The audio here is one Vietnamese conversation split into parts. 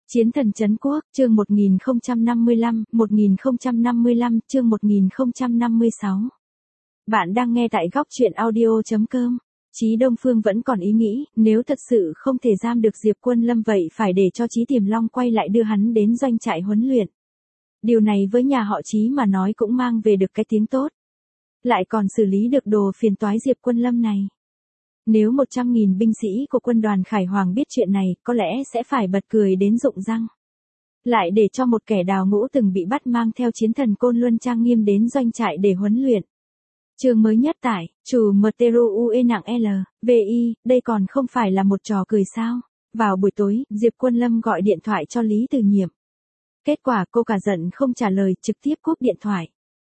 Chiến thần trấn quốc, chương 1055, chương 1056. Bạn đang nghe tại góc truyện audio.com. Chí Đông Phương vẫn còn ý nghĩ, nếu thật sự không thể giam được Diệp Quân Lâm vậy phải để cho Chí Tiềm Long quay lại đưa hắn đến doanh trại huấn luyện. Điều này với nhà họ Chí mà nói cũng mang về được cái tiếng tốt. Lại còn xử lý được đồ phiền toái Diệp Quân Lâm này. Nếu 100.000 binh sĩ của quân đoàn Khải Hoàng biết chuyện này, có lẽ sẽ phải bật cười đến rụng răng. Lại để cho một kẻ đào ngũ từng bị bắt mang theo chiến thần Côn Luân trang nghiêm đến doanh trại để huấn luyện. Chương mới nhất tải, chủ MTRU UE nặng L, VI, đây còn không phải là một trò cười sao? Vào buổi tối, Diệp Quân Lâm gọi điện thoại cho Lý Từ Nhiệm. Kết quả cô cả giận không trả lời, trực tiếp cúp điện thoại.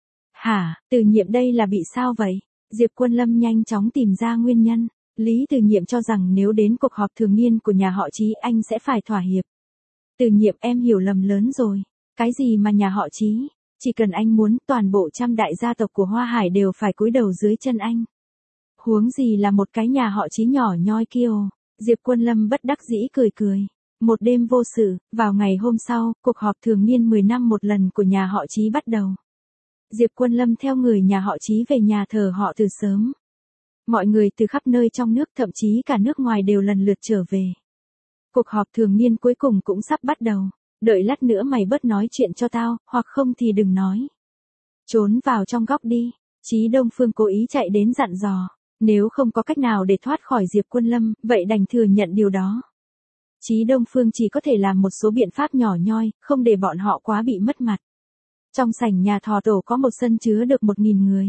Hả, Từ Nhiệm đây là bị sao vậy? Diệp Quân Lâm nhanh chóng tìm ra nguyên nhân. Lý Từ Nhiệm cho rằng nếu đến cuộc họp thường niên của nhà họ Chí anh sẽ phải thỏa hiệp. Từ Nhiệm, em hiểu lầm lớn rồi. Cái gì mà nhà họ Chí? Chỉ cần anh muốn, toàn bộ trăm đại gia tộc của Hoa Hải đều phải cúi đầu dưới chân anh. Huống gì là một cái nhà họ Chí nhỏ nhoi kia. Diệp Quân Lâm bất đắc dĩ cười cười. Một đêm vô sự, vào ngày hôm sau, cuộc họp thường niên 10 năm một lần của nhà họ Chí bắt đầu. Diệp Quân Lâm theo người nhà họ Chí về nhà thờ họ từ sớm. Mọi người từ khắp nơi trong nước, thậm chí cả nước ngoài đều lần lượt trở về. Cuộc họp thường niên cuối cùng cũng sắp bắt đầu. Đợi lát nữa mày bớt nói chuyện cho tao, hoặc không thì đừng nói. Trốn vào trong góc đi. Chí Đông Phương cố ý chạy đến dặn dò. Nếu không có cách nào để thoát khỏi Diệp Quân Lâm, vậy đành thừa nhận điều đó. Chí Đông Phương chỉ có thể làm một số biện pháp nhỏ nhoi, không để bọn họ quá bị mất mặt. Trong sảnh nhà thọ tổ có một sân chứa được 1.000 người.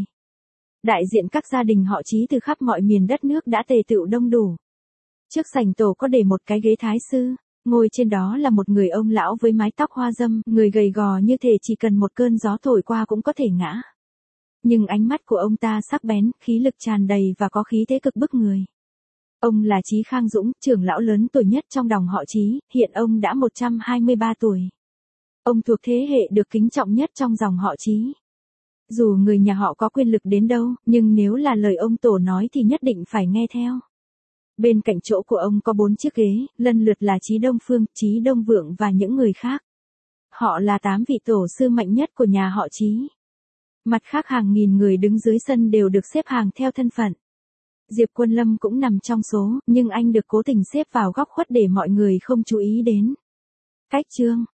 Đại diện các gia đình họ Chí từ khắp mọi miền đất nước đã tề tựu đông đủ. Trước sảnh tổ có để một cái ghế thái sư, ngồi trên đó là một người ông lão với mái tóc hoa râm, người gầy gò như thể chỉ cần một cơn gió thổi qua cũng có thể ngã. Nhưng ánh mắt của ông ta sắc bén, khí lực tràn đầy và có khí thế cực bức người. Ông là Chí Khang Dũng, trưởng lão lớn tuổi nhất trong dòng họ Chí, hiện ông đã 123 tuổi. Ông thuộc thế hệ được kính trọng nhất trong dòng họ Chí. Dù người nhà họ có quyền lực đến đâu, nhưng nếu là lời ông tổ nói thì nhất định phải nghe theo. Bên cạnh chỗ của ông có 4 chiếc ghế, lần lượt là Chí Đông Phương, Chí Đông Vượng và những người khác. Họ là 8 vị tổ sư mạnh nhất của nhà họ Chí. Mặt khác hàng nghìn người đứng dưới sân đều được xếp hàng theo thân phận. Diệp Quân Lâm cũng nằm trong số, nhưng anh được cố tình xếp vào góc khuất để mọi người không chú ý đến. Cách chương,